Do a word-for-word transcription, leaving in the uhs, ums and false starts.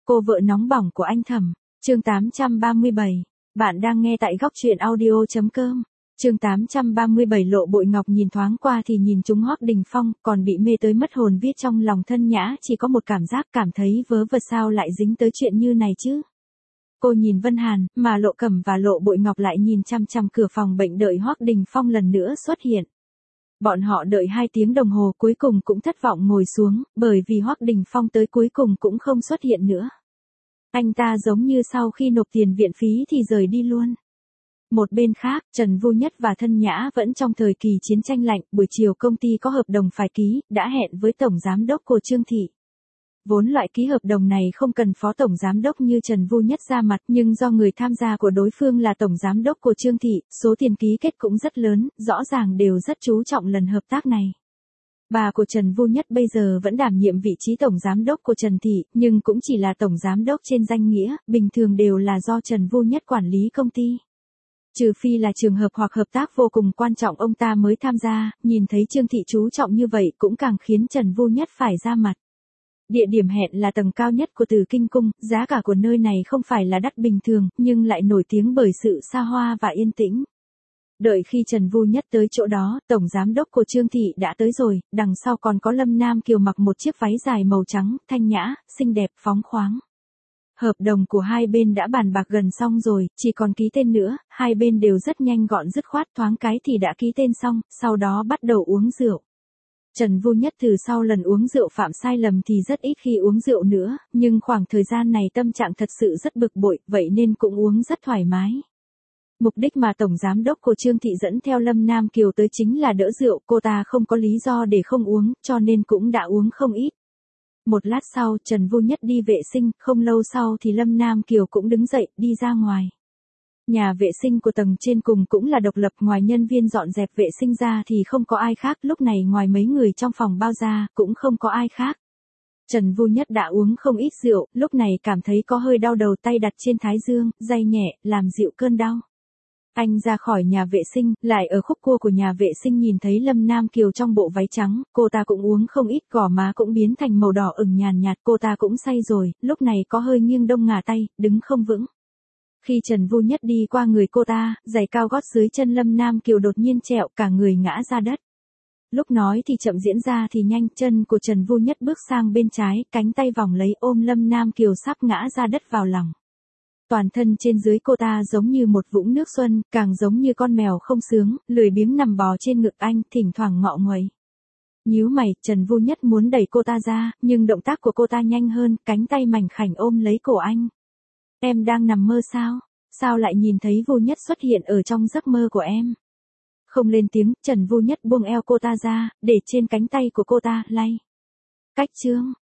Cô vợ nóng bỏng của anh Thẩm, chương tám trăm ba mươi bảy. Bạn đang nghe tại góc truyện audio.com. Chương tám trăm ba mươi bảy Lộ Bội Ngọc nhìn thoáng qua thì nhìn trúng Hoắc Đình Phong, còn bị mê tới mất hồn viết trong lòng Thân Nhã chỉ có một cảm giác cảm thấy vớ vẩn sao lại dính tới chuyện như này chứ. Cô nhìn Vân Hàn, mà Lộ Cẩm và Lộ Bội Ngọc lại nhìn chăm chăm cửa phòng bệnh đợi Hoắc Đình Phong lần nữa xuất hiện. Bọn họ đợi hai tiếng đồng hồ cuối cùng cũng thất vọng ngồi xuống, bởi vì Hoắc Đình Phong tới cuối cùng cũng không xuất hiện nữa. Anh ta giống như sau khi nộp tiền viện phí thì rời đi luôn. Một bên khác, Trần Vu Nhất và Thân Nhã vẫn trong thời kỳ chiến tranh lạnh, buổi chiều công ty có hợp đồng phải ký, đã hẹn với Tổng Giám đốc cô Trương Thị. Vốn loại ký hợp đồng này không cần Phó Tổng Giám đốc như Trần Vu Nhất ra mặt, nhưng do người tham gia của đối phương là Tổng Giám đốc của Trương Thị, số tiền ký kết cũng rất lớn, rõ ràng đều rất chú trọng lần hợp tác này. Bà của Trần Vu Nhất bây giờ vẫn đảm nhiệm vị trí Tổng Giám đốc của Trần Thị, nhưng cũng chỉ là Tổng Giám đốc trên danh nghĩa, bình thường đều là do Trần Vu Nhất quản lý công ty. Trừ phi là trường hợp hoặc hợp tác vô cùng quan trọng ông ta mới tham gia, nhìn thấy Trương Thị chú trọng như vậy cũng càng khiến Trần Vu Nhất phải ra mặt. Địa điểm hẹn là tầng cao nhất của Từ Kinh Cung, giá cả của nơi này không phải là đắt bình thường, nhưng lại nổi tiếng bởi sự xa hoa và yên tĩnh. Đợi khi Trần Vu Nhất tới chỗ đó, Tổng Giám đốc của Trương Thị đã tới rồi, đằng sau còn có Lâm Nam Kiều mặc một chiếc váy dài màu trắng, thanh nhã, xinh đẹp, phóng khoáng. Hợp đồng của hai bên đã bàn bạc gần xong rồi, chỉ còn ký tên nữa, hai bên đều rất nhanh gọn dứt khoát thoáng cái thì đã ký tên xong, sau đó bắt đầu uống rượu. Trần Vu Nhất từ sau lần uống rượu phạm sai lầm thì rất ít khi uống rượu nữa, nhưng khoảng thời gian này tâm trạng thật sự rất bực bội, vậy nên cũng uống rất thoải mái. Mục đích mà Tổng Giám đốc của Trương Thị dẫn theo Lâm Nam Kiều tới chính là đỡ rượu, cô ta không có lý do để không uống, cho nên cũng đã uống không ít. Một lát sau, Trần Vu Nhất đi vệ sinh, không lâu sau thì Lâm Nam Kiều cũng đứng dậy, đi ra ngoài. Nhà vệ sinh của tầng trên cùng cũng là độc lập, ngoài nhân viên dọn dẹp vệ sinh ra thì không có ai khác, lúc này ngoài mấy người trong phòng bao ra, cũng không có ai khác. Trần Vu Nhất đã uống không ít rượu, lúc này cảm thấy có hơi đau đầu, tay đặt trên thái dương, day nhẹ, làm dịu cơn đau. Anh ra khỏi nhà vệ sinh, lại ở khúc cua của nhà vệ sinh nhìn thấy Lâm Nam Kiều trong bộ váy trắng, cô ta cũng uống không ít, gò má cũng biến thành màu đỏ ửng nhàn nhạt, cô ta cũng say rồi, lúc này có hơi nghiêng đông ngả tay, đứng không vững. Khi Trần Vu Nhất đi qua người cô ta, giày cao gót dưới chân Lâm Nam Kiều đột nhiên trẹo, cả người ngã ra đất. Lúc nói thì chậm diễn ra thì nhanh, chân của Trần Vu Nhất bước sang bên trái, cánh tay vòng lấy ôm Lâm Nam Kiều sắp ngã ra đất vào lòng. Toàn thân trên dưới cô ta giống như một vũng nước xuân, càng giống như con mèo không sướng, lười biếng nằm bò trên ngực anh, thỉnh thoảng ngọ nguậy. Nhíu mày, Trần Vu Nhất muốn đẩy cô ta ra, nhưng động tác của cô ta nhanh hơn, cánh tay mảnh khảnh ôm lấy cổ anh. Em đang nằm mơ sao? Sao lại nhìn thấy Vu Nhất xuất hiện ở trong giấc mơ của em? Không lên tiếng, Trần Vu Nhất buông eo cô ta ra, để trên cánh tay của cô ta, lay. Cách chương,